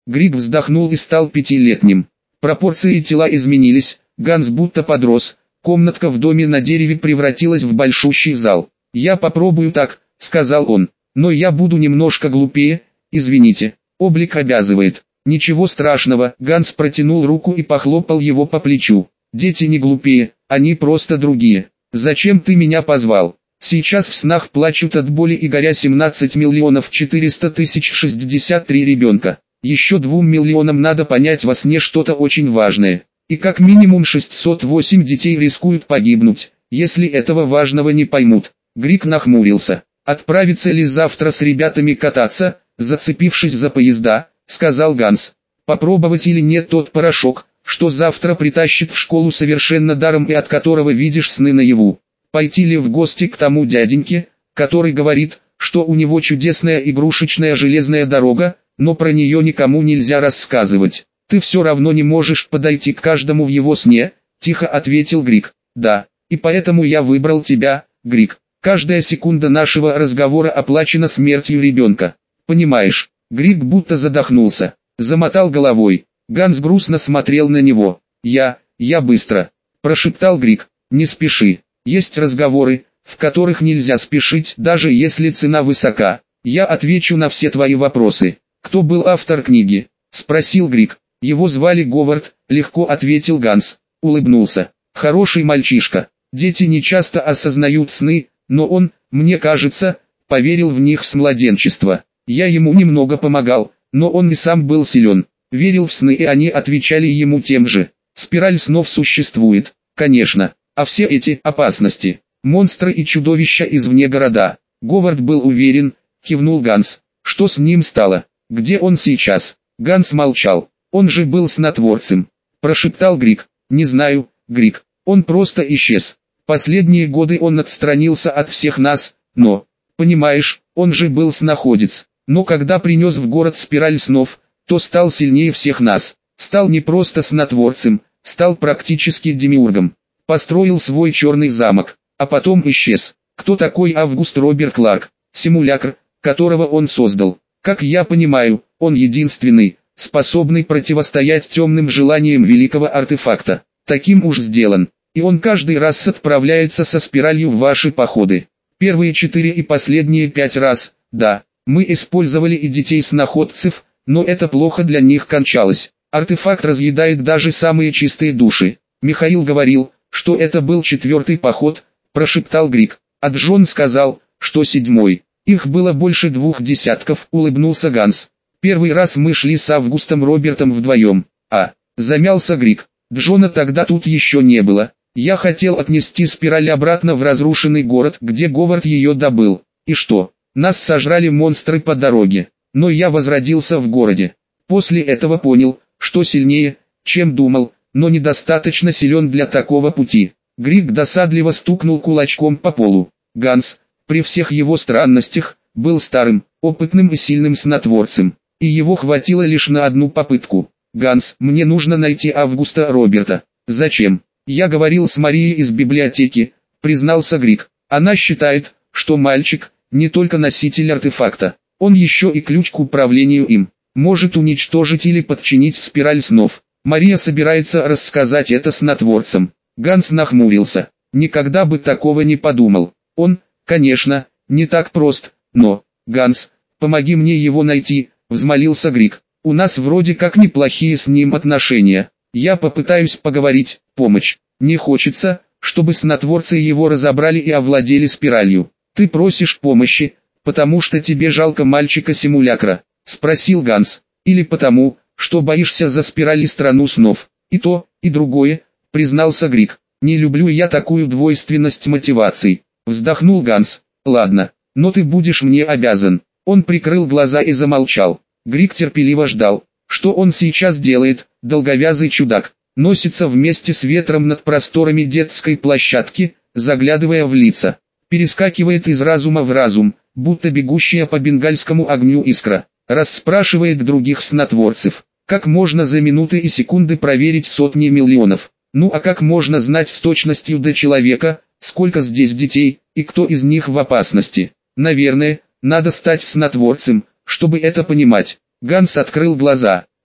Григ вздохнул и стал пятилетним. Пропорции тела изменились, Ганс будто подрос, комнатка в доме на дереве превратилась в большущий зал. «Я попробую так», — сказал он, — «но я буду немножко глупее, извините, облик обязывает». «Ничего страшного», — Ганс протянул руку и похлопал его по плечу. «Дети не глупее, они просто другие. Зачем ты меня позвал? Сейчас в снах плачут от боли и горя 17 миллионов 400 тысяч 63 ребенка. Еще 2 миллионам надо понять во сне что-то очень важное. И как минимум 608 детей рискуют погибнуть, если этого важного не поймут». Григ нахмурился. «Отправиться ли завтра с ребятами кататься, зацепившись за поезда?» — сказал Ганс. «Попробовать или нет тот порошок, что завтра притащит в школу совершенно даром и от которого видишь сны наяву? Пойти ли в гости к тому дяденьке, который говорит, что у него чудесная игрушечная железная дорога, но про нее никому нельзя рассказывать? Ты все равно не можешь подойти к каждому в его сне», — тихо ответил Григ. «Да, и поэтому я выбрал тебя, Григ. Каждая секунда нашего разговора оплачена смертью ребенка. Понимаешь?» Григ будто задохнулся, замотал головой. Ганс грустно смотрел на него. Я быстро», — прошептал Григ. «Не спеши. Есть разговоры, в которых нельзя спешить, даже если цена высока. Я отвечу на все твои вопросы». «Кто был автор книги?» — спросил Григ. «Его звали Говард», — легко ответил Ганс. Улыбнулся. «Хороший мальчишка. Дети не часто осознают сны, но он, мне кажется, поверил в них с младенчества. Я ему немного помогал, но он и сам был силен. Верил в сны, и они отвечали ему тем же. Спираль снов существует, конечно. А все эти опасности, монстры и чудовища извне города». Говард был уверен, кивнул Ганс. «Что с ним стало? Где он сейчас?» Ганс молчал. «Он же был снотворцем», — прошептал Григ. «Не знаю, Григ. Он просто исчез. Последние годы он отстранился от всех нас, но, понимаешь, он же был сноходец. Но когда принес в город спираль снов, то стал сильнее всех нас. Стал не просто снотворцем, стал практически демиургом. Построил свой черный замок, а потом исчез. Кто такой Август Роберт Кларк? Симулякр, которого он создал. Как я понимаю, он единственный, способный противостоять темным желаниям великого артефакта. Таким уж сделан. И он каждый раз отправляется со спиралью в ваши походы. Первые 4 и последние 5 раз, да, мы использовали и детей-сноходцев, но это плохо для них кончалось. Артефакт разъедает даже самые чистые души. Михаил говорил, что это был 4-й поход, прошептал Григ. А Джон сказал, что 7-й. Их было больше 2 десятков, улыбнулся Ганс. Первый раз мы шли с Августом Робертом вдвоем. Замялся Григ. Джона тогда тут еще не было. Я хотел отнести спираль обратно в разрушенный город, где Говард ее добыл. И что? Нас сожрали монстры по дороге. Но я возродился в городе. После этого понял, что сильнее, чем думал, но недостаточно силен для такого пути. Григ досадливо стукнул кулачком по полу. Ганс, при всех его странностях, был старым, опытным и сильным снотворцем. И его хватило лишь на одну попытку. «Ганс, мне нужно найти Августа Роберта». «Зачем?» «Я говорил с Марией из библиотеки», признался Григ. «Она считает, что мальчик не только носитель артефакта, он еще и ключ к управлению им. Может уничтожить или подчинить спираль снов. Мария собирается рассказать это снотворцам». Ганс нахмурился. Никогда бы такого не подумал. Он, конечно, не так прост, но... «Ганс, помоги мне его найти», взмолился Григ. «У нас вроде как неплохие с ним отношения. Я попытаюсь поговорить, помочь. Не хочется, чтобы снотворцы его разобрали и овладели спиралью». «Ты просишь помощи, потому что тебе жалко мальчика-симулякра?» спросил Ганс. «Или потому, что боишься за спираль и страну снов?» «И то, и другое», признался Григ. «Не люблю я такую двойственность мотиваций», вздохнул Ганс. «Ладно, но ты будешь мне обязан». Он прикрыл глаза и замолчал. Григ терпеливо ждал. Что он сейчас делает, долговязый чудак? Носится вместе с ветром над просторами детской площадки, заглядывая в лица. Перескакивает из разума в разум, будто бегущая по бенгальскому огню искра. Расспрашивает других снотворцев. Как можно за минуты и секунды проверить сотни миллионов? Ну а как можно знать с точностью до человека, сколько здесь детей, и кто из них в опасности? Наверное, надо стать снотворцем, чтобы это понимать. Ганс открыл глаза.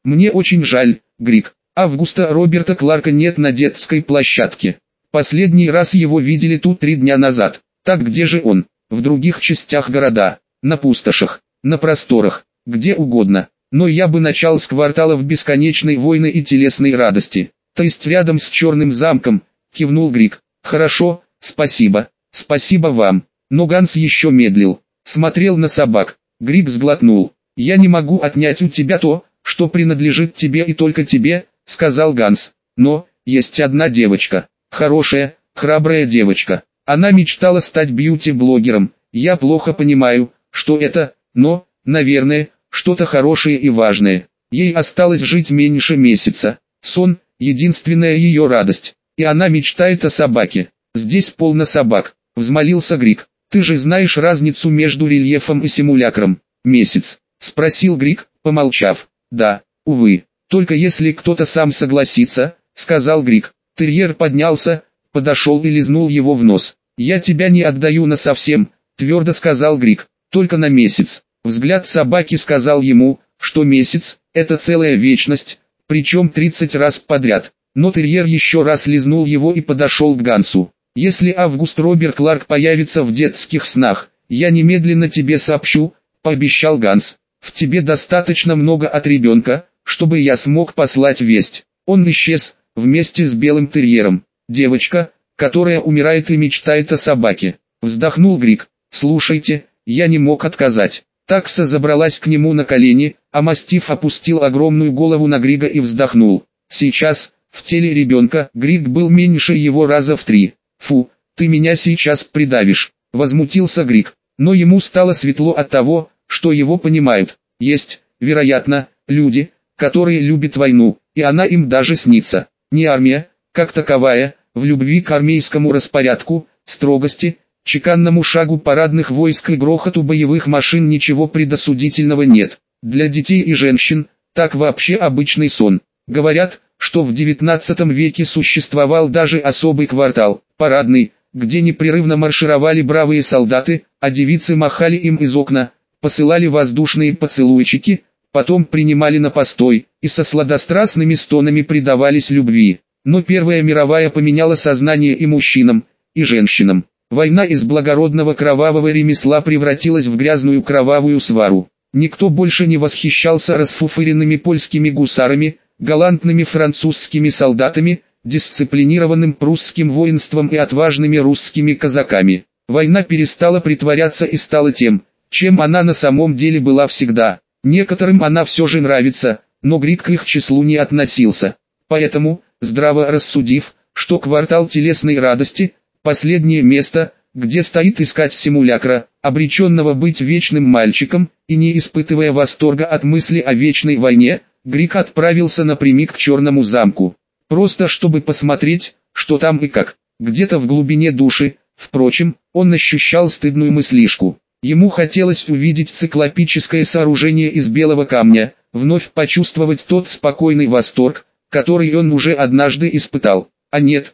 Мне очень жаль, Грик. Августа Роберта Кларка нет на детской площадке. Последний раз его видели тут 3 дня назад. Так где же он? В других частях города, на пустошах, на просторах, где угодно. Но я бы начал с кварталов бесконечной войны и телесной радости. То есть рядом с Черным замком, кивнул Грик. Хорошо, спасибо, спасибо вам. Но Ганс еще медлил, смотрел на собак. Грик сглотнул. Я не могу отнять у тебя то, что принадлежит тебе и только тебе, сказал Ганс. Но, есть одна девочка, хорошая, храбрая девочка. Она мечтала стать бьюти-блогером. Я плохо понимаю, что это, но, наверное, что-то хорошее и важное. Ей осталось жить меньше месяца. Сон – единственная ее радость. И она мечтает о собаке. Здесь полно собак, взмолился Грик. Ты же знаешь разницу между рельефом и симулякром. Месяц, спросил Грик, помолчав. Да, увы, только если кто-то сам согласится, сказал Грик. Терьер поднялся, подошел и лизнул его в нос. Я тебя не отдаю насовсем, твердо сказал Грик, только на месяц. Взгляд собаки сказал ему, что месяц – это целая вечность, причем 30 раз подряд. Но терьер еще раз лизнул его и подошел к Гансу. Если Август Роберт Кларк появится в детских снах, я немедленно тебе сообщу, пообещал Ганс. В тебе достаточно много от ребенка, чтобы я смог послать весть. Он исчез, вместе с белым терьером. Девочка, которая умирает и мечтает о собаке. Вздохнул Грик. Слушайте, я не мог отказать. Такса забралась к нему на колени, а мастиф опустил огромную голову на Грига и вздохнул. Сейчас, в теле ребенка, Григ был меньше его раза в 3. Фу, ты меня сейчас придавишь, возмутился Григ. Но ему стало светло от того, что его понимают. Есть, вероятно, люди, которые любят войну, и она им даже снится. Не армия, как таковая, в любви к армейскому распорядку, строгости, чеканному шагу парадных войск и грохоту боевых машин ничего предосудительного нет. Для детей и женщин, так вообще обычный сон. Говорят, что в 19 веке существовал даже особый квартал, парадный, где непрерывно маршировали бравые солдаты, а девицы махали им из окна, посылали воздушные поцелуйчики, потом принимали на постой, и со сладострастными стонами предавались любви. Но Первая мировая поменяла сознание и мужчинам, и женщинам. Война из благородного кровавого ремесла превратилась в грязную кровавую свару. Никто больше не восхищался расфуфыренными польскими гусарами, галантными французскими солдатами, дисциплинированным прусским воинством и отважными русскими казаками. Война перестала притворяться и стала тем, чем она на самом деле была всегда. Некоторым она все же нравится, но Грик к их числу не относился. Поэтому, здраво рассудив, что квартал телесной радости – последнее место, где стоит искать симулякра, обреченного быть вечным мальчиком, и не испытывая восторга от мысли о вечной войне, Грик отправился напрямик к Черному замку. Просто чтобы посмотреть, что там и как. Где-то в глубине души, впрочем, он ощущал стыдную мыслишку. Ему хотелось увидеть циклопическое сооружение из белого камня, вновь почувствовать тот спокойный восторг, который он уже однажды испытал. А нет,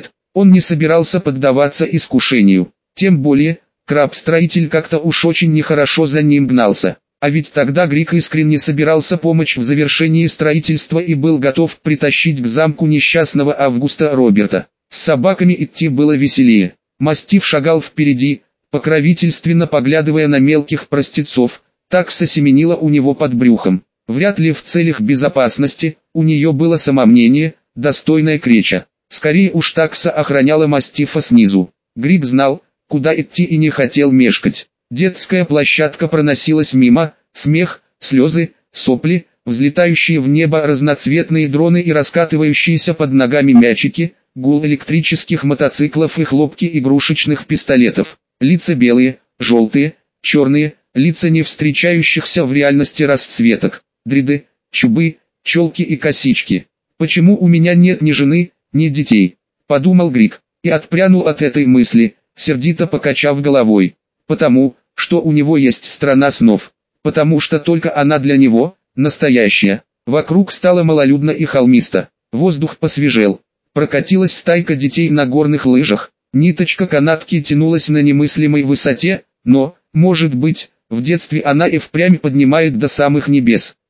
он не собирался поддаваться искушению. Тем более, краб-строитель как-то уж очень нехорошо за ним гнался. А ведь тогда Грик искренне собирался помочь в завершении строительства и был готов притащить к замку несчастного Августа Роберта. С собаками идти было веселее. Мастиф шагал впереди, покровительственно поглядывая на мелких простецов. Такса семенила у него под брюхом. Вряд ли в целях безопасности, у нее было самомнение, достойное креча. Скорее уж такса охраняла мастифа снизу. Грик знал, куда идти и не хотел мешкать. Детская площадка проносилась мимо, смех, слезы, сопли, взлетающие в небо разноцветные дроны и раскатывающиеся под ногами мячики, гул электрических мотоциклов и хлопки игрушечных пистолетов. Лица белые, желтые, черные, лица не встречающихся в реальности расцветок, дреды, чубы, челки и косички. «Почему у меня нет ни жены, ни детей?» – подумал Грик, и отпрянул от этой мысли, сердито покачав головой. Потому, что у него есть страна снов. Потому что только она для него, настоящая. Вокруг стало малолюдно и холмисто. Воздух посвежел. Прокатилась стайка детей на горных лыжах. Ниточка канатки тянулась на немыслимой высоте, но, может быть, в детстве она и впрямь поднимает до самых небес.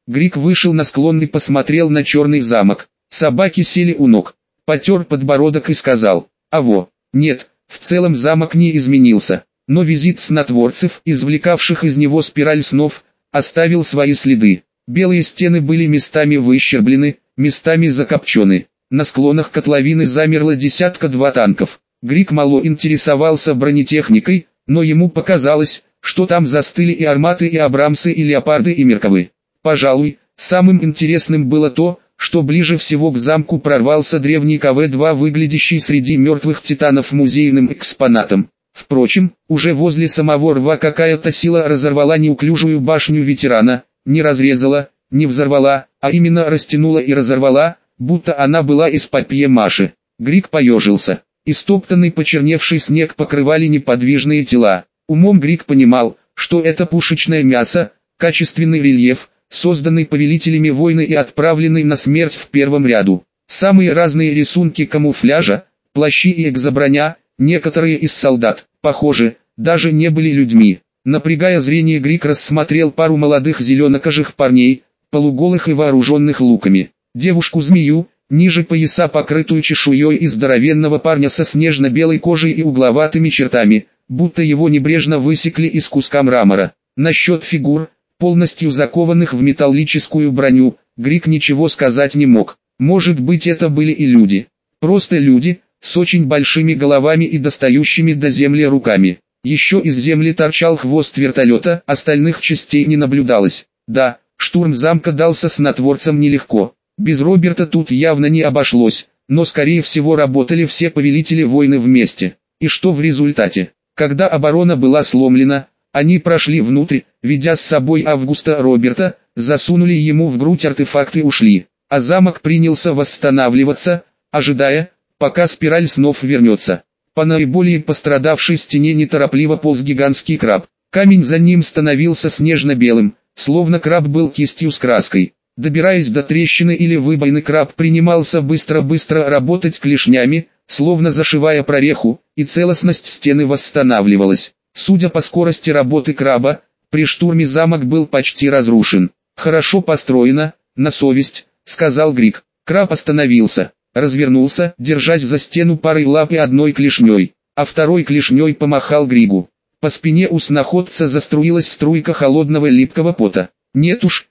Грик вышел на склон и посмотрел на черный замок. Собаки сели у ног. Потер подбородок и сказал: «Аво, нет, в целом замок не изменился, но визит снотворцев, извлекавших из него спираль снов, оставил свои следы. Белые стены были местами выщерблены, местами закопчены. На склонах котловины замерло десятка-два танков. Грик мало интересовался бронетехникой, но ему показалось, что там застыли и арматы, и абрамсы, и леопарды, и мерковы. Пожалуй, самым интересным было то, что ближе всего к замку прорвался древний КВ-2, выглядящий среди мертвых титанов музейным экспонатом. Впрочем, уже возле самого рва какая-то сила разорвала неуклюжую башню ветерана, не разрезала, не взорвала, а именно растянула и разорвала, будто она была из папье-маше. Грик поежился. Истоптанный почерневший снег покрывали неподвижные тела. Умом Грик понимал, что это пушечное мясо, качественный рельеф, созданный повелителями войны и отправленный на смерть в первом ряду. Самые разные рисунки камуфляжа, плащи и экзоброня, некоторые из солдат, похоже, даже не были людьми. Напрягая зрение, Грик рассмотрел пару молодых зеленокожих парней, полуголых и вооруженных луками. Девушку-змею, ниже пояса покрытую чешуей, и здоровенного парня со снежно-белой кожей и угловатыми чертами, будто его небрежно высекли из куска мрамора. Насчет фигур, полностью закованных в металлическую броню, Грик ничего сказать не мог. Может быть, это были и люди. Просто люди, с очень большими головами и достающими до земли руками. Еще из земли торчал хвост вертолета, остальных частей не наблюдалось. Да, штурм замка дался снотворцам нелегко. Без Роберта тут явно не обошлось, но скорее всего работали все повелители войны вместе. И что в результате? Когда оборона была сломлена, они прошли внутрь, ведя с собой Августа Роберта, засунули ему в грудь артефакт и ушли. А замок принялся восстанавливаться, ожидая, пока спираль снов вернется. По наиболее пострадавшей стене неторопливо полз гигантский краб. Камень за ним становился снежно-белым, словно краб был кистью с краской. Добираясь до трещины или выбоины, краб принимался быстро-быстро работать клешнями, словно зашивая прореху, и целостность стены восстанавливалась. Судя по скорости работы краба, при штурме замок был почти разрушен. «Хорошо построено, на совесть», — сказал Грик. Краб остановился, развернулся, держась за стену парой лап и одной клешней, а второй клешней помахал Григу. По спине у сноходца заструилась струйка холодного липкого пота. «Нет уж»,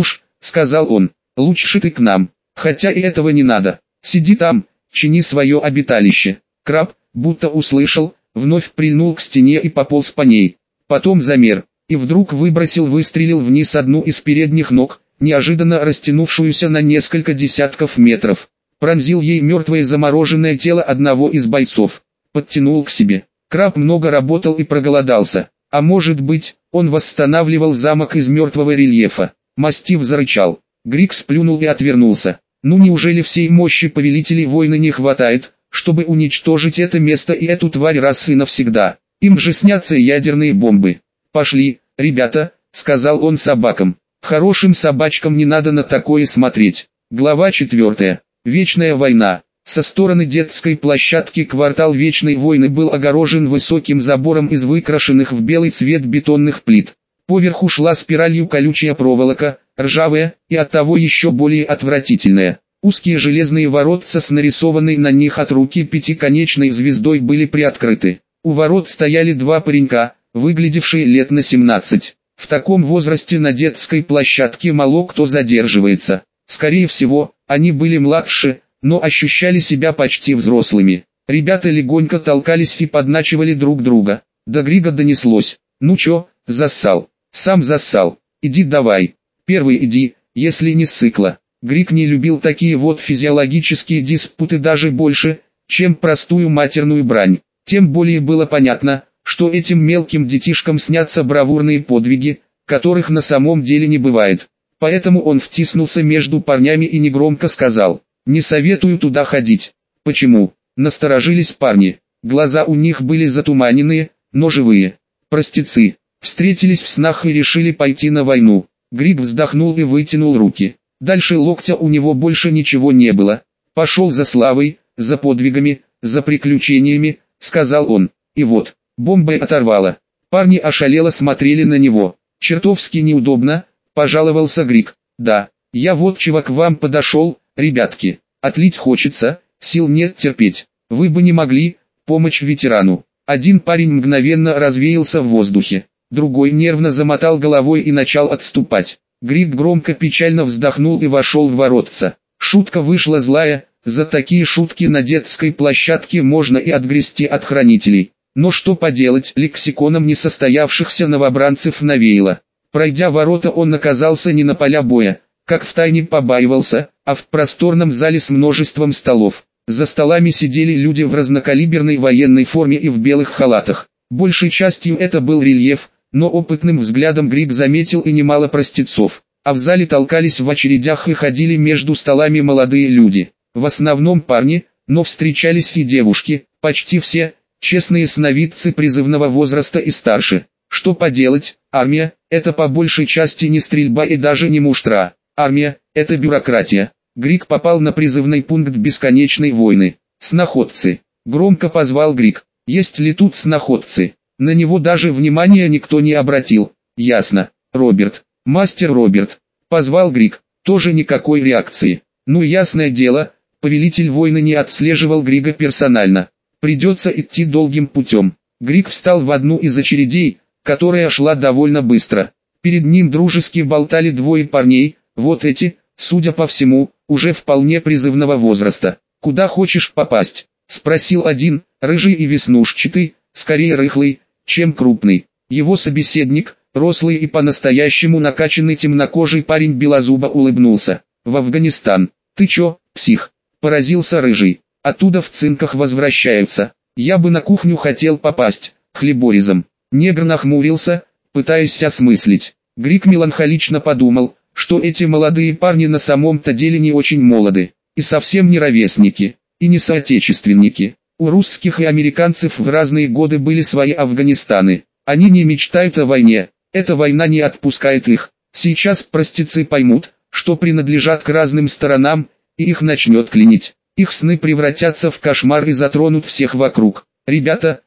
— сказал он, — «лучше ты к нам, хотя и этого не надо. Сиди там, чини свое обиталище». Краб, будто услышал, вновь прильнул к стене и пополз по ней. Потом замер, и вдруг выстрелил вниз одну из передних ног, неожиданно растянувшуюся на несколько десятков метров. Пронзил ей мертвое замороженное тело одного из бойцов. Подтянул к себе. Краб много работал и проголодался. А может быть, он восстанавливал замок из мертвого рельефа. Мастиф зарычал. Грик сплюнул и отвернулся. Ну неужели всей мощи повелителей войны не хватает, чтобы уничтожить это место и эту тварь раз и навсегда? Им же снятся ядерные бомбы. «Пошли, ребята», — сказал он собакам. «Хорошим собачкам не надо на такое смотреть». Глава 4. Вечная война. Со стороны детской площадки квартал Вечной войны был огорожен высоким забором из выкрашенных в белый цвет бетонных плит. Поверху шла спиралью колючая проволока, ржавая и оттого еще более отвратительная. Узкие железные воротца с нарисованной на них от руки пятиконечной звездой были приоткрыты. У ворот стояли два паренька, выглядевшие лет на 17. В таком возрасте на детской площадке мало кто задерживается. Скорее всего, они были младше, но ощущали себя почти взрослыми. Ребята легонько толкались и подначивали друг друга. До Грига донеслось: «Ну чё, зассал? Сам зассал. Иди давай. Первый иди, если не ссыкла». Григ не любил такие вот физиологические диспуты даже больше, чем простую матерную брань. Тем более было понятно, что этим мелким детишкам снятся бравурные подвиги, которых на самом деле не бывает. Поэтому он втиснулся между парнями и негромко сказал: «Не советую туда ходить». «Почему?» — насторожились парни. Глаза у них были затуманенные, но живые. Простецы. Встретились в снах и решили пойти на войну. Григ вздохнул и вытянул руки. Дальше локтя у него больше ничего не было. «Пошел за славой, за подвигами, за приключениями», — сказал он. И вот, бомбой оторвало. Парни ошалело смотрели на него. «Чертовски неудобно», — пожаловался Григ. Да, я вот чего к вам подошел, ребятки. Отлить хочется, сил нет терпеть. Вы бы не могли, помочь ветерану. Один парень мгновенно развеялся в воздухе. Другой нервно замотал головой и начал отступать. Грик громко печально вздохнул и вошел в воротца. Шутка вышла злая, за такие шутки на детской площадке можно и отгрести от хранителей. Но что поделать, лексиконом несостоявшихся новобранцев навеяло. Пройдя ворота, он оказался не на поля боя, как втайне побаивался, а в просторном зале с множеством столов. За столами сидели люди в разнокалиберной военной форме и в белых халатах. Большей частью это был рельеф, но опытным взглядом Грик заметил и немало простецов. А в зале толкались в очередях и ходили между столами молодые люди. В основном парни, но встречались и девушки, почти все, честные сновидцы призывного возраста и старше. Что поделать, армия – это по большей части не стрельба и даже не муштра. Армия – это бюрократия. Грик попал на призывный пункт бесконечной войны. Сноходцы. Громко позвал Грик. Есть ли тут сноходцы? На него даже внимания никто не обратил. Ясно. Роберт. Мастер Роберт. Позвал Грик. Тоже никакой реакции. Ну ясное дело, повелитель войны не отслеживал Грига персонально. Придется идти долгим путем. Грик встал в одну из очередей, которая шла довольно быстро. Перед ним дружески болтали двое парней, вот эти, судя по всему, уже вполне призывного возраста. «Куда хочешь попасть?» – спросил один, рыжий и веснушчатый, скорее рыхлый, чем крупный. Его собеседник, рослый и по-настоящему накачанный темнокожий парень белозубо улыбнулся. «В Афганистан. Ты чё, псих?» – поразился рыжий. «Оттуда в цинках возвращаются. Я бы на кухню хотел попасть, хлеборезом». Негр нахмурился, пытаясь осмыслить. Грик меланхолично подумал, что эти молодые парни на самом-то деле не очень молоды, и совсем не ровесники, и не соотечественники. У русских и американцев в разные годы были свои Афганистаны. Они не мечтают о войне, эта война не отпускает их. Сейчас простецы поймут, что принадлежат к разным сторонам, и их начнет клинить. Их сны превратятся в кошмар и затронут всех вокруг. «Ребята,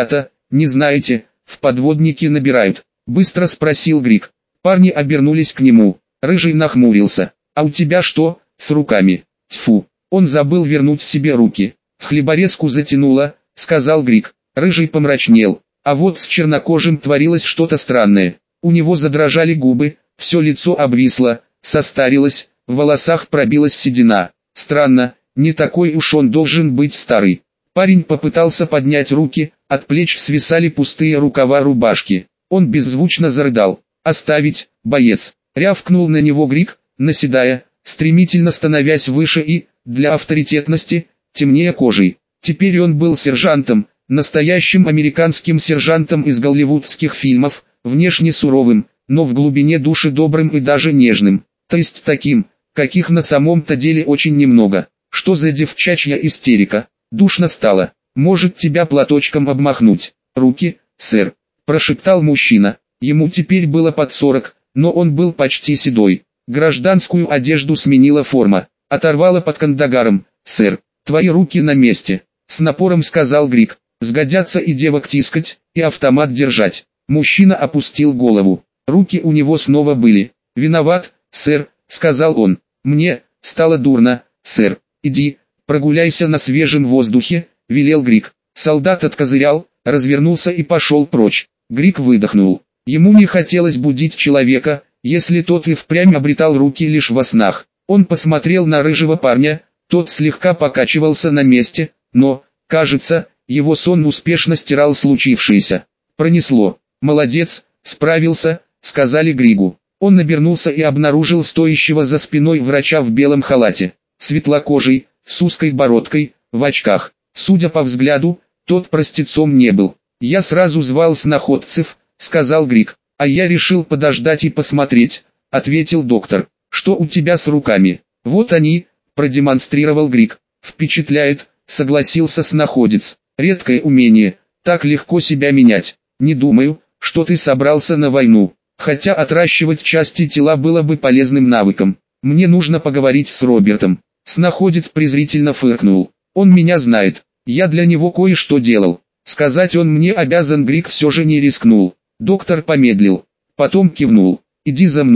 не знаете, в подводники набирают?» – быстро спросил Грик. Парни обернулись к нему. Рыжий нахмурился. «А у тебя что, с руками?» «Тьфу!» Он забыл вернуть себе руки. «Хлеборезку затянуло», — сказал Грик. Рыжий помрачнел. А вот с чернокожим творилось что-то странное. У него задрожали губы, все лицо обвисло, состарилось, в волосах пробилась седина. Странно, не такой уж он должен быть старый. Парень попытался поднять руки, от плеч свисали пустые рукава рубашки. Он беззвучно зарыдал. «Оставить, боец!» — рявкнул на него Грик, наседая, стремительно становясь выше и, для авторитетности, темнее кожей. Теперь он был сержантом, настоящим американским сержантом из голливудских фильмов, внешне суровым, но в глубине души добрым и даже нежным. То есть таким, каких на самом-то деле очень немного. Что за девчачья истерика? Душно стало. «Может тебя платочком обмахнуть?» «Руки, сэр», – прошептал мужчина. Ему теперь было под 40, но он был почти седой. Гражданскую одежду сменила форма. «Оторвала под кандагаром, сэр. Твои руки на месте», — с напором сказал Грик. «Сгодятся и девок тискать, и автомат держать». Мужчина опустил голову. Руки у него снова были. «Виноват, сэр», — сказал он. «Мне стало дурно, сэр. Иди, прогуляйся на свежем воздухе», — велел Грик. Солдат откозырял, развернулся и пошел прочь. Грик выдохнул. Ему не хотелось будить человека, если тот и впрямь обретал руки лишь во снах. Он посмотрел на рыжего парня, тот слегка покачивался на месте, но, кажется, его сон успешно стирал случившееся. Пронесло. «Молодец, справился», — сказали Григу. Он обернулся и обнаружил стоящего за спиной врача в белом халате, светлокожий, с узкой бородкой, в очках. Судя по взгляду, тот простецом не был. «Я сразу звал сноходцев», — сказал Григ. «А я решил подождать и посмотреть», — ответил доктор. «Что у тебя с руками?» «Вот они», — продемонстрировал Григ. «Впечатляет», — согласился сноходец. «Редкое умение, так легко себя менять. Не думаю, что ты собрался на войну. Хотя отращивать части тела было бы полезным навыком. Мне нужно поговорить с Робертом». Сноходец презрительно фыркнул. «Он меня знает. Я для него кое-что делал. Сказать он мне обязан». Григ все же не рискнул. Доктор помедлил. Потом кивнул. «Иди за мной».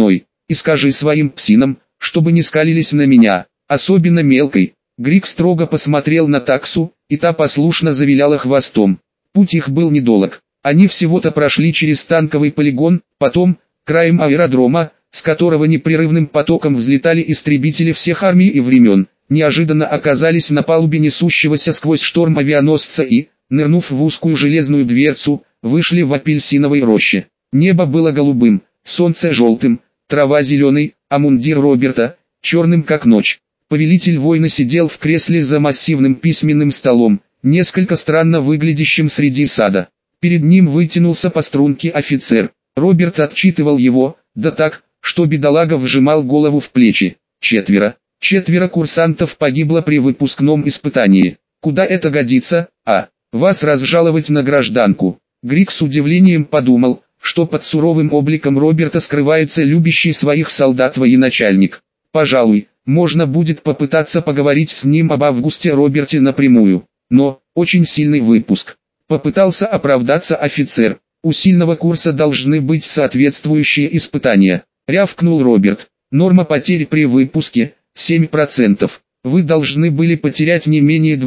и скажи своим псинам, чтобы не скалились на меня, особенно мелкой». Грик строго посмотрел на таксу, и та послушно завиляла хвостом. Путь их был недолг. Они всего-то прошли через танковый полигон, потом, краем аэродрома, с которого непрерывным потоком взлетали истребители всех армий и времен, неожиданно оказались на палубе несущегося сквозь шторм авианосца и, нырнув в узкую железную дверцу, вышли в апельсиновой роще. Небо было голубым, солнце желтым, трава зеленой, а мундир Роберта, черным как ночь. Повелитель войны сидел в кресле за массивным письменным столом, несколько странно выглядящим среди сада. Перед ним вытянулся по струнке офицер. Роберт отчитывал его, да так, что бедолага вжимал голову в плечи. Четверо курсантов погибло при выпускном испытании. Куда это годится, вас разжаловать на гражданку? Грик с удивлением подумал, что под суровым обликом Роберта скрывается любящий своих солдат военачальник. Пожалуй, можно будет попытаться поговорить с ним об Августе Роберте напрямую. Но, очень сильный выпуск. Попытался оправдаться офицер. У сильного курса должны быть соответствующие испытания. Рявкнул Роберт. Норма потерь при выпуске – 7%. Вы должны были потерять не менее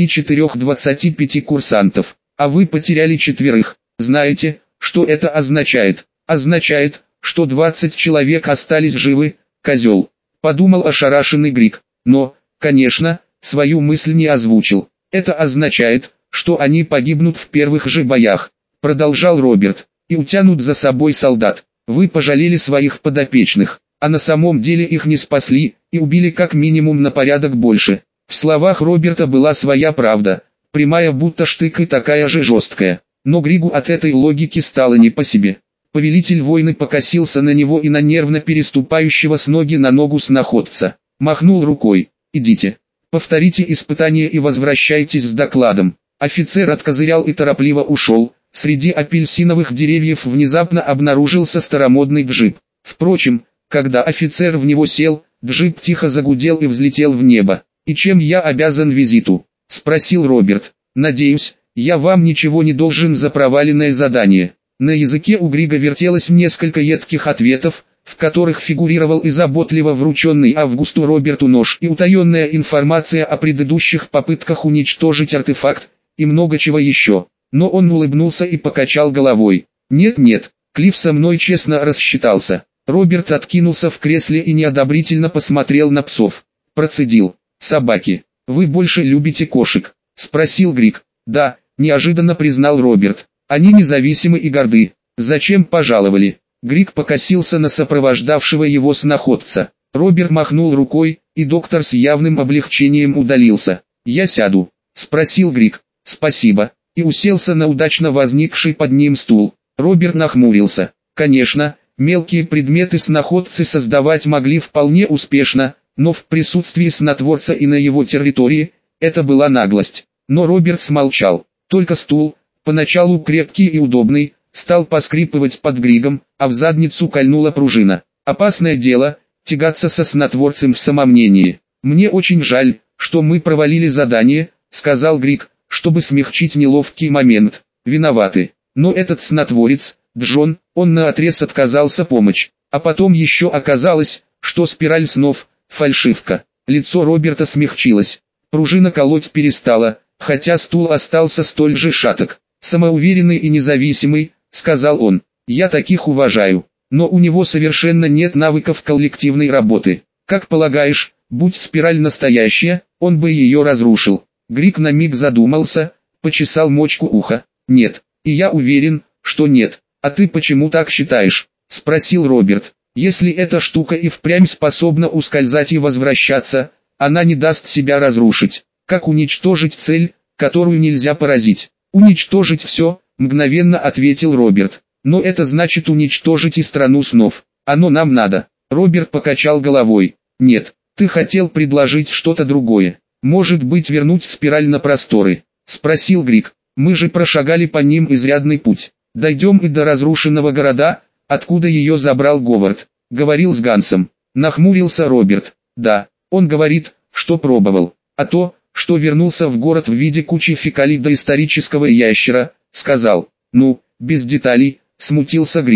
24-25 курсантов. А вы потеряли 4. Знаете, что это означает? Означает, что 20 человек остались живы, козел. Подумал ошарашенный Грик, но, конечно, свою мысль не озвучил. Это означает, что они погибнут в первых же боях, продолжал Роберт, и утянут за собой солдат. Вы пожалели своих подопечных, а на самом деле их не спасли, и убили как минимум на порядок больше. В словах Роберта была своя правда, прямая будто штык и такая же жесткая. Но Григу от этой логики стало не по себе. Повелитель войны покосился на него и на нервно переступающего с ноги на ногу сноходца. Махнул рукой. «Идите, повторите испытание и возвращайтесь с докладом». Офицер откозырял и торопливо ушел. Среди апельсиновых деревьев внезапно обнаружился старомодный джип. Впрочем, когда офицер в него сел, джип тихо загудел и взлетел в небо. «И чем я обязан визиту?» – спросил Роберт. «Надеюсь, я вам ничего не должен за проваленное задание». На языке у Грига вертелось несколько едких ответов, в которых фигурировал и заботливо врученный Августу Роберту нож, и утаенная информация о предыдущих попытках уничтожить артефакт, и много чего еще. Но он улыбнулся и покачал головой. «Нет, Клифф со мной честно рассчитался». Роберт откинулся в кресле и неодобрительно посмотрел на псов. Процедил. «Собаки, вы больше любите кошек?» – спросил Григ. «Да», – неожиданно признал Роберт. «Они независимы и горды. Зачем пожаловали?» Григ покосился на сопровождавшего его сноходца. Роберт махнул рукой, и доктор с явным облегчением удалился. «Я сяду?» – спросил Григ. «Спасибо», и уселся на удачно возникший под ним стул. Роберт нахмурился. Конечно, мелкие предметы сноходцы создавать могли вполне успешно, но в присутствии снотворца и на его территории, это была наглость. Но Роберт смолчал. Только стул, поначалу крепкий и удобный, стал поскрипывать под Григом, а в задницу кольнула пружина. Опасное дело, тягаться со снотворцем в самомнении. «Мне очень жаль, что мы провалили задание», — сказал Григ, чтобы смягчить неловкий момент. «Виноваты. Но этот снотворец, Джон, он наотрез отказался помочь. А потом еще оказалось, что спираль снов — фальшивка». Лицо Роберта смягчилось. Пружина колоть перестала, хотя стул остался столь же шаток. «Самоуверенный и независимый», — сказал он. «Я таких уважаю. Но у него совершенно нет навыков коллективной работы. Как полагаешь, будь спираль настоящая, он бы ее разрушил?» Григ на миг задумался, почесал мочку уха. «Нет, и я уверен, что нет. А ты почему так считаешь?» — спросил Роберт. «Если эта штука и впрямь способна ускользать и возвращаться, она не даст себя разрушить. Как уничтожить цель, которую нельзя поразить?» «Уничтожить все», — мгновенно ответил Роберт. «Но это значит уничтожить и страну снов. Оно нам надо». Роберт покачал головой. «Нет, ты хотел предложить что-то другое. Может быть, вернуть спираль на просторы?» — спросил Григ. «Мы же прошагали по ним изрядный путь. Дойдем и до разрушенного города, откуда ее забрал Говард», — говорил с Гансом. Нахмурился Роберт. «Да, он говорит, что пробовал. А то, что вернулся в город в виде кучи фекалий доисторического ящера, сказал». «Ну, без деталей», — смутился Григ.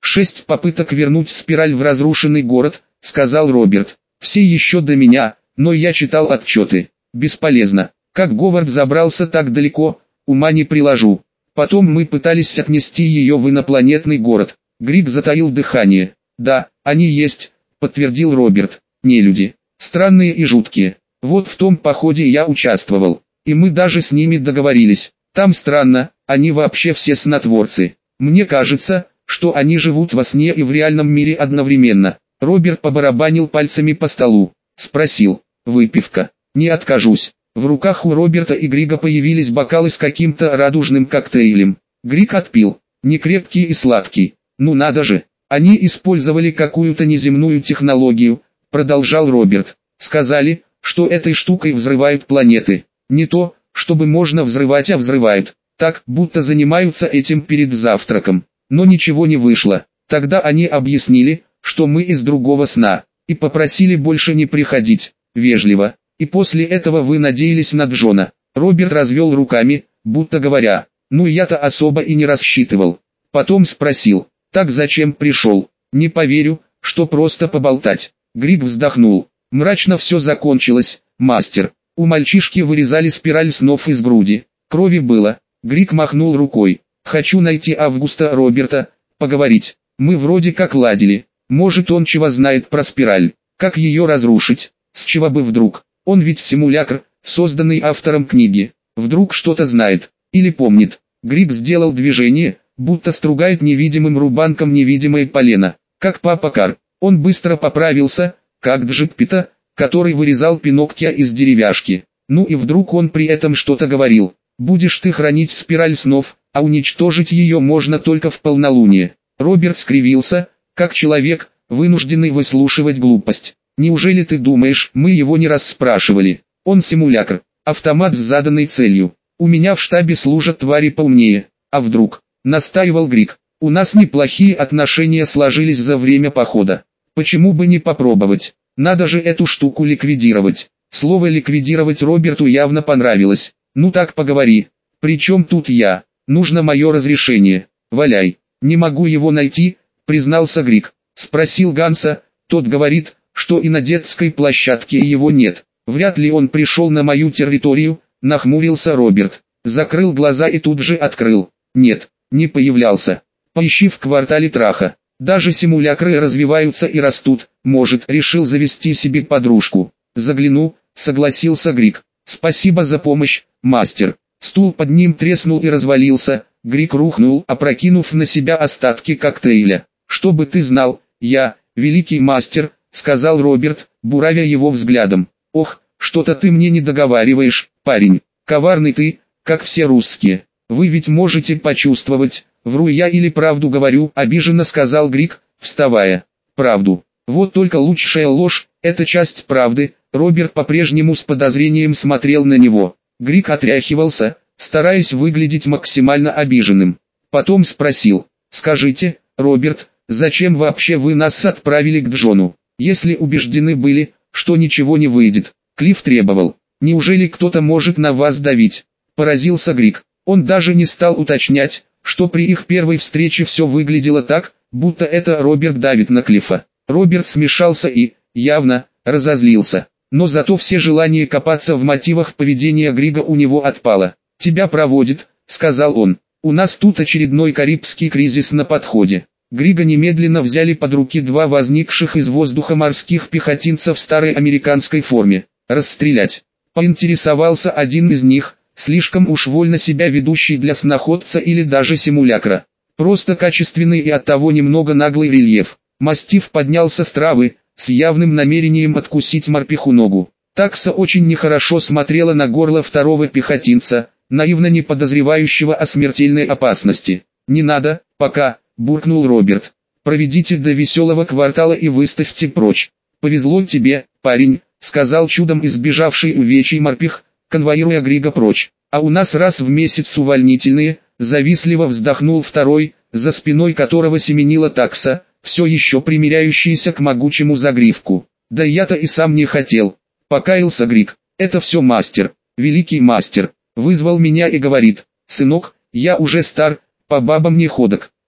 6 попыток вернуть спираль в разрушенный город, сказал Роберт. Все еще до меня, но я читал отчеты. Бесполезно. Как Говард забрался так далеко, ума не приложу. Потом мы пытались отнести ее в инопланетный город. Григ затаил дыхание. Да, они есть, подтвердил Роберт. Нелюди. Странные и жуткие. Вот в том походе я участвовал. И мы даже с ними договорились. Там странно, они вообще все снотворцы. Мне кажется, что они живут во сне и в реальном мире одновременно. Роберт побарабанил пальцами по столу. Спросил. Выпивка. Не откажусь. В руках у Роберта и Грига появились бокалы с каким-то радужным коктейлем. Григ отпил. Не крепкий и сладкий. Ну надо же. Они использовали какую-то неземную технологию, продолжал Роберт. Сказали, что этой штукой взрывают планеты. Не то, чтобы можно взрывать, а взрывают. Так, будто занимаются этим перед завтраком. Но ничего не вышло. Тогда они объяснили, что мы из другого сна, и попросили больше не приходить. Вежливо. И после этого вы надеялись на Джона. Роберт развел руками, будто говоря, ну я-то особо и не рассчитывал. Потом спросил, так зачем пришел? Не поверю, что просто поболтать. Григ вздохнул. Мрачно все закончилось, мастер. У мальчишки вырезали спираль снов из груди. Крови было. Григ махнул рукой. Хочу найти Августа Роберта, поговорить. Мы вроде как ладили. Может он чего знает про спираль. Как ее разрушить? С чего бы вдруг? Он ведь симулятор, созданный автором книги. Вдруг что-то знает. Или помнит. Григ сделал движение, будто стругает невидимым рубанком невидимое полено. Как папа Кар. Он быстро поправился, как Джиппита, который вырезал Пиноккио из деревяшки. Ну и вдруг он при этом что-то говорил. Будешь ты хранить спираль снов, а уничтожить ее можно только в полнолуние. Роберт скривился, как человек, вынужденный выслушивать глупость. Неужели ты думаешь, мы его не раз спрашивали? Он симулятор, автомат с заданной целью. У меня в штабе служат твари поумнее. А вдруг? Настаивал Григ. У нас неплохие отношения сложились за время похода. Почему бы не попробовать? Надо же эту штуку ликвидировать. Слово ликвидировать Роберту явно понравилось. Ну так поговори. Причем тут я? Нужно мое разрешение. Валяй. Не могу его найти, признался Григ. Спросил Ганса, тот говорит, что и на детской площадке его нет. Вряд ли он пришел на мою территорию, нахмурился Роберт. Закрыл глаза и тут же открыл. Нет, не появлялся. Поищи в квартале Траха. Даже симулякры развиваются и растут. Может, решил завести себе подружку. Загляну, согласился Григ. Спасибо за помощь, мастер. Стул под ним треснул и развалился. Григ рухнул, опрокинув на себя остатки коктейля. Чтобы ты знал, я, великий мастер, сказал Роберт, буравя его взглядом. Ох, что-то ты мне не договариваешь, парень. Коварный ты, как все русские. Вы ведь можете почувствовать, вру я или правду говорю, обиженно сказал Григ, вставая. Правду. Вот только лучшая ложь, это часть правды. Роберт по-прежнему с подозрением смотрел на него. Григ отряхивался, стараясь выглядеть максимально обиженным. Потом спросил, скажите, Роберт, зачем вообще вы нас отправили к Джону? Если убеждены были, что ничего не выйдет. Клифф требовал. Неужели кто-то может на вас давить? Поразился Григ. Он даже не стал уточнять, что при их первой встрече все выглядело так, будто это Роберт давит на Клиффа. Роберт смешался и, явно, разозлился. Но зато все желания копаться в мотивах поведения Грига у него отпало. «Тебя проводит», — сказал он. «У нас тут очередной карибский кризис на подходе». Грига немедленно взяли под руки два возникших из воздуха морских пехотинца в старой американской форме. «Расстрелять?» — поинтересовался один из них, слишком уж вольно себя ведущий для сноходца или даже симулякра. Просто качественный и оттого немного наглый рельеф. Мастиф поднялся с травы, с явным намерением откусить морпеху ногу. Такса очень нехорошо смотрела на горло второго пехотинца, наивно не подозревающего о смертельной опасности. «Не надо, пока», — буркнул Роберт. «Проведите до веселого квартала и выставьте прочь». «Повезло тебе, парень», — сказал чудом избежавший увечий морпех, конвоируя Грига прочь. «А у нас раз в месяц увольнительные», — завистливо вздохнул второй, за спиной которого семенила такса, все еще примиряющийся к могучему загривку. «Да я-то и сам не хотел», — покаялся Григ. «Это все мастер, великий мастер, вызвал меня и говорит, сынок, я уже стар, по бабам не ходок.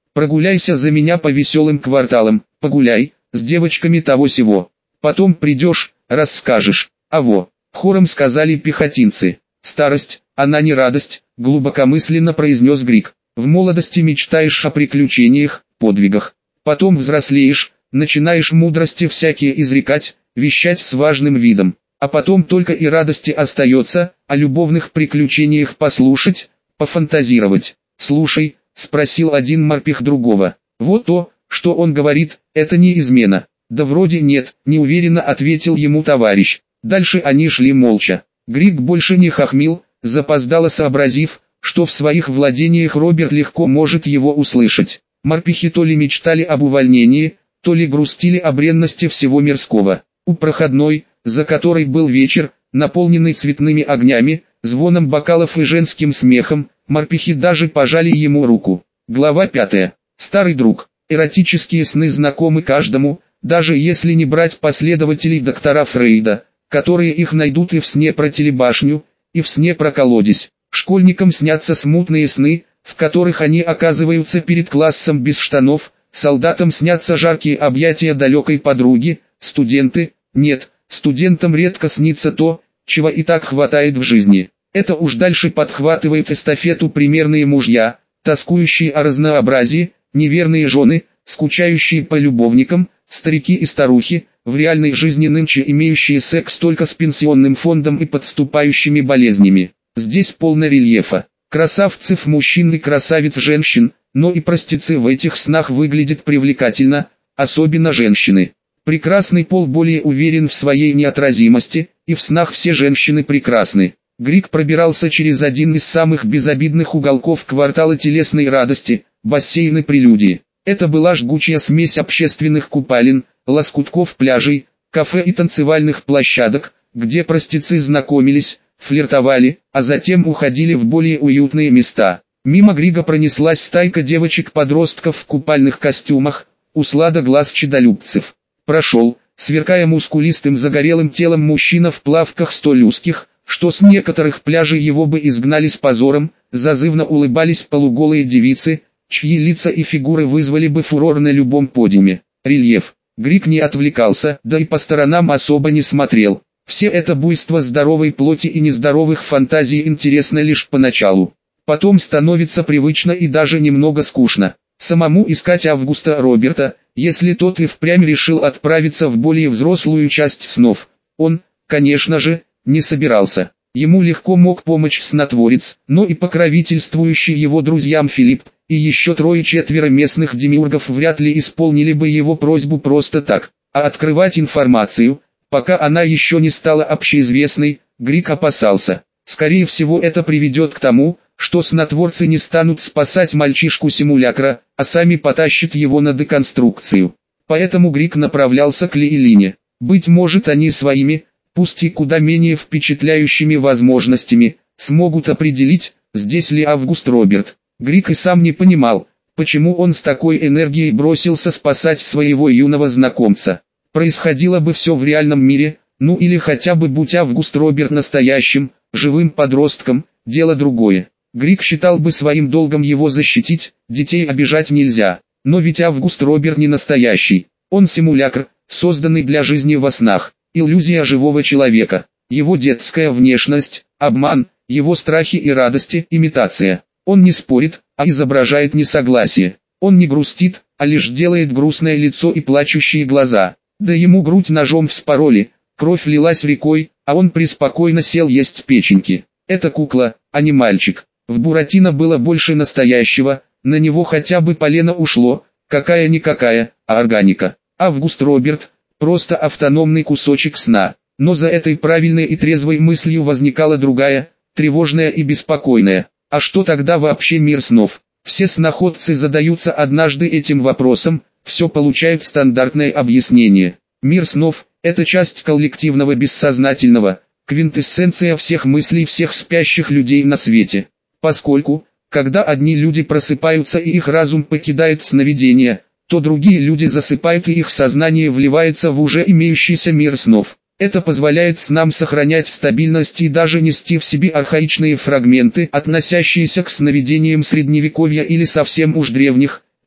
Прогуляйся за меня по веселым кварталам, погуляй, с девочками того-сего. Потом придешь, расскажешь. Аво, хором сказали пехотинцы. Старость, она не радость, глубокомысленно произнес Грик. В молодости мечтаешь о приключениях, подвигах. Потом взрослеешь, начинаешь мудрости всякие изрекать, вещать с важным видом. А потом только и радости остается, о любовных приключениях послушать, пофантазировать. «Слушай», — спросил один морпех другого, — «вот то, что он говорит, это не измена». «Да вроде нет», — неуверенно ответил ему товарищ. Дальше они шли молча. Грик больше не хохмил, запоздало сообразив, что в своих владениях Роберт легко может его услышать. Морпехи то ли мечтали об увольнении, то ли грустили о бренности всего мирского. У проходной, за которой был вечер, наполненный цветными огнями, звоном бокалов и женским смехом, морпехи даже пожали ему руку. Глава 5. Старый друг. Эротические сны знакомы каждому, даже если не брать последователей доктора Фрейда, которые их найдут и в сне про телебашню, и в сне про колодец. Школьникам снятся смутные сны, в которых они оказываются перед классом без штанов, солдатам снятся жаркие объятия далекой подруги, студенты, нет, студентам редко снится то, чего и так хватает в жизни. Это уж дальше подхватывают эстафету примерные мужья, тоскующие о разнообразии, неверные жены, скучающие по любовникам, старики и старухи, в реальной жизни нынче имеющие секс только с пенсионным фондом и подступающими болезнями. Здесь полно рельефа. Красавцев мужчин и красавиц женщин, но и простецы в этих снах выглядят привлекательно, особенно женщины. Прекрасный пол более уверен в своей неотразимости, и в снах все женщины прекрасны. Грик пробирался через один из самых безобидных уголков квартала телесной радости, бассейны прелюдии. Это была жгучая смесь общественных купалин, лоскутков пляжей, кафе и танцевальных площадок, где простецы знакомились, флиртовали, а затем уходили в более уютные места. Мимо Грига пронеслась стайка девочек-подростков в купальных костюмах, услада глаз чедолюбцев. Прошел, сверкая мускулистым загорелым телом мужчина в плавках столь узких, что с некоторых пляжей его бы изгнали с позором, зазывно улыбались полуголые девицы, чьи лица и фигуры вызвали бы фурор на любом подиуме. Рельеф. Грик не отвлекался, да и по сторонам особо не смотрел. Все это буйство здоровой плоти и нездоровых фантазий интересно лишь поначалу. Потом становится привычно и даже немного скучно. Самому искать Августа Роберта, если тот и впрямь решил отправиться в более взрослую часть снов. Он, конечно же, не собирался. Ему легко мог помочь снотворец, но и покровительствующий его друзьям Филипп, и еще трое-четверо местных демиургов вряд ли исполнили бы его просьбу просто так. А открывать информацию, пока она еще не стала общеизвестной, Грик опасался. Скорее всего это приведет к тому, что снотворцы не станут спасать мальчишку-симулякра, а сами потащат его на деконструкцию. Поэтому Грик направлялся к Лейлине. Быть может они своими, пусть и куда менее впечатляющими возможностями, смогут определить, здесь ли Август Роберт. Грик и сам не понимал, почему он с такой энергией бросился спасать своего юного знакомца. Происходило бы все в реальном мире, ну или хотя бы будь Август Роберт настоящим, живым подростком, дело другое. Грик считал бы своим долгом его защитить, детей обижать нельзя. Но ведь Август Роберт не настоящий. Он симулякр, созданный для жизни во снах, иллюзия живого человека. Его детская внешность, обман, его страхи и радости, имитация. Он не спорит, а изображает несогласие. Он не грустит, а лишь делает грустное лицо и плачущие глаза. Да ему грудь ножом вспороли, кровь лилась рекой, а он преспокойно сел есть печеньки. Это кукла, а не мальчик. В Буратино было больше настоящего, на него хотя бы полено ушло, какая-никакая, а органика. Август Роберт, просто автономный кусочек сна. Но за этой правильной и трезвой мыслью возникала другая, тревожная и беспокойная. А что тогда вообще мир снов? Все сноходцы задаются однажды этим вопросом, все получают стандартное объяснение. Мир снов – это часть коллективного бессознательного, квинтэссенция всех мыслей всех спящих людей на свете. Поскольку, когда одни люди просыпаются и их разум покидает сновидения, то другие люди засыпают и их сознание вливается в уже имеющийся мир снов. Это позволяет снам сохранять стабильность и даже нести в себе архаичные фрагменты, относящиеся к сновидениям средневековья или совсем уж древних,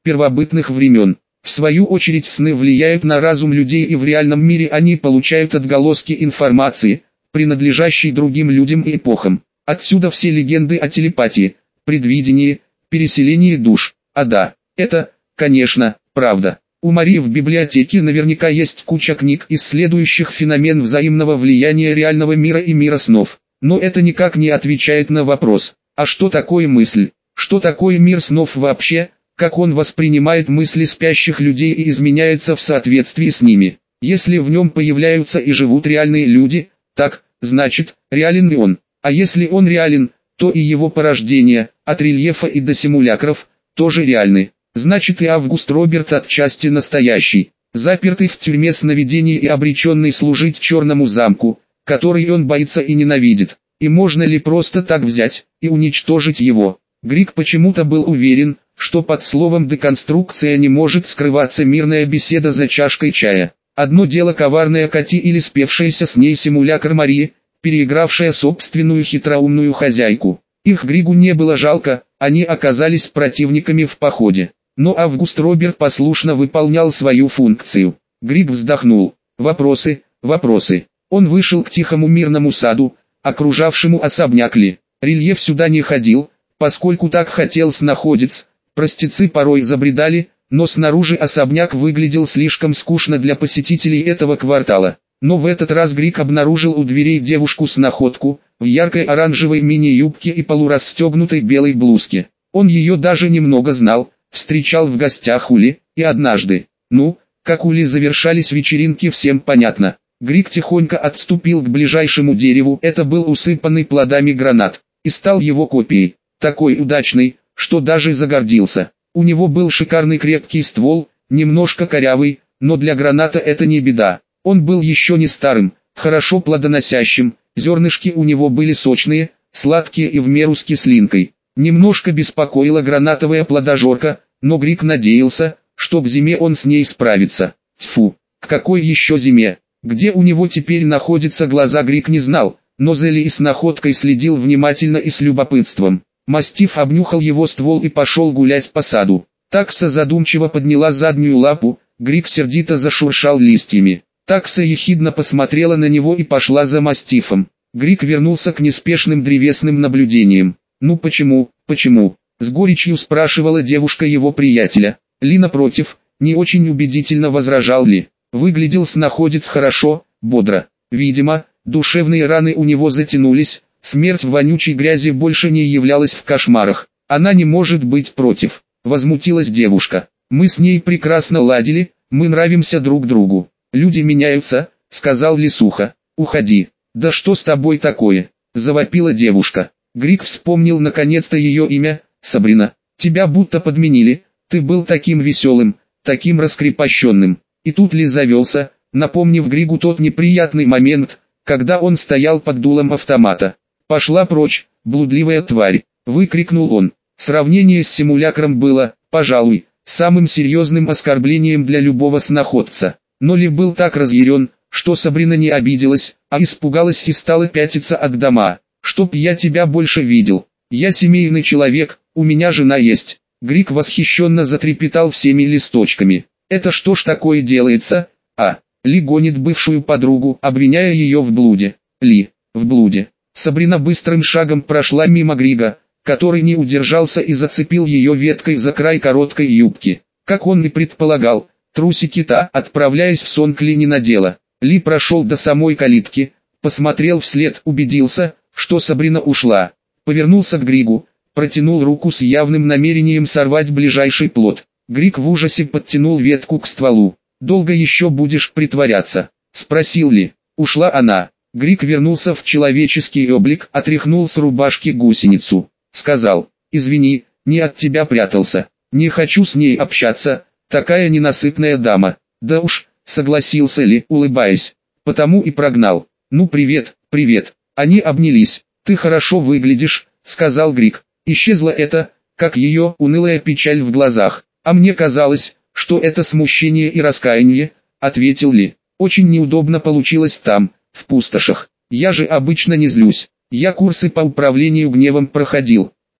первобытных времен. В свою очередь сны влияют на разум людей, и в реальном мире они получают отголоски информации, принадлежащей другим людям и эпохам. Отсюда все легенды о телепатии, предвидении, переселении душ. А да, это, конечно, правда. У Марии в библиотеке наверняка есть куча книг, исследующих феномен взаимного влияния реального мира и мира снов. Но это никак не отвечает на вопрос, а что такое мысль? Что такое мир снов вообще? Как он воспринимает мысли спящих людей и изменяется в соответствии с ними? Если в нем появляются и живут реальные люди, так, значит, реален ли он? А если он реален, то и его порождения, от рельефа и до симулякров, тоже реальны. Значит, и Август Роберт отчасти настоящий, запертый в тюрьме сновидений и обреченный служить черному замку, который он боится и ненавидит. И можно ли просто так взять и уничтожить его? Григ почему-то был уверен, что под словом «деконструкция» не может скрываться мирная беседа за чашкой чая. Одно дело коварная Кати или спевшаяся с ней симулякр Марии, переигравшая собственную хитроумную хозяйку. Их Григу не было жалко, они оказались противниками в походе. Но Август Роберт послушно выполнял свою функцию. Григ вздохнул. Вопросы, вопросы. Он вышел к тихому мирному саду, окружавшему особняк Ли. Рельеф сюда не ходил, поскольку так хотел снаходец. Простецы порой забредали, но снаружи особняк выглядел слишком скучно для посетителей этого квартала. Но в этот раз Григ обнаружил у дверей девушку-снаходку, в яркой оранжевой мини-юбке и полурасстегнутой белой блузке. Он ее даже немного знал, встречал в гостях у Ли, и однажды. Ну, как у Ли завершались вечеринки, всем понятно. Григ тихонько отступил к ближайшему дереву, это был усыпанный плодами гранат, и стал его копией, такой удачной, что даже загордился. У него был шикарный крепкий ствол, немножко корявый, но для граната это не беда. Он был еще не старым, хорошо плодоносящим, зернышки у него были сочные, сладкие и в меру с кислинкой. Немножко беспокоила гранатовая плодожорка, но Григ надеялся, что к зиме он с ней справится. Тьфу, к какой еще зиме? Где у него теперь находятся глаза, Григ не знал, но за Ли и снаходкой следил внимательно и с любопытством. Мастиф обнюхал его ствол и пошел гулять по саду. Такса задумчиво подняла заднюю лапу, Григ сердито зашуршал листьями. Такса ехидно посмотрела на него и пошла за мастифом. Григ вернулся к неспешным древесным наблюдениям. «Ну почему, почему?» — с горечью спрашивала девушка его приятеля. Ли напротив, не очень убедительно возражал Ли. Выглядел снаходец хорошо, бодро. Видимо, душевные раны у него затянулись, смерть в вонючей грязи больше не являлась в кошмарах. Она не может быть против. Возмутилась девушка. Мы с ней прекрасно ладили, мы нравимся друг другу. Люди меняются, сказал Ли сухо. Уходи. Да что с тобой такое? Завопила девушка. Григ вспомнил наконец-то ее имя, Сабрина. Тебя будто подменили, ты был таким веселым, таким раскрепощенным. И тут Ли завелся, напомнив Григу тот неприятный момент, когда он стоял под дулом автомата. «Пошла прочь, блудливая тварь!» — выкрикнул он. Сравнение с симулякром было, пожалуй, самым серьезным оскорблением для любого снаходца. Но Ли был так разъярен, что Сабрина не обиделась, а испугалась и стала пятиться от дома. «Чтоб я тебя больше видел! Я семейный человек, у меня жена есть!» Григ восхищенно затрепетал всеми листочками. «Это что ж такое делается, а?» Ли гонит бывшую подругу, обвиняя ее в блуде. Ли, в блуде. Сабрина быстрым шагом прошла мимо Грига, который не удержался и зацепил ее веткой за край короткой юбки. Как он и предполагал, трусики-то, отправляясь в сон, к Ли не надела. Ли прошел до самой калитки, посмотрел вслед, убедился, что Сабрина ушла. Повернулся к Григу, протянул руку с явным намерением сорвать ближайший плод. Григ в ужасе подтянул ветку к стволу. «Долго еще будешь притворяться?» — спросил Ли. Ушла она. Григ вернулся в человеческий облик, отряхнул с рубашки гусеницу. Сказал: «Извини, не от тебя прятался. Не хочу с ней общаться, такая ненасытная дама». «Да уж», — согласился Ли, улыбаясь. «Потому и прогнал». «Ну привет, привет». Они обнялись. «Ты хорошо выглядишь», — сказал Григ. Исчезла это, как ее унылая печаль в глазах. «А мне казалось, что это смущение и раскаяние», — ответил Ли. «Очень неудобно получилось там, в пустошах. Я же обычно не злюсь. Я курсы по управлению гневом проходил.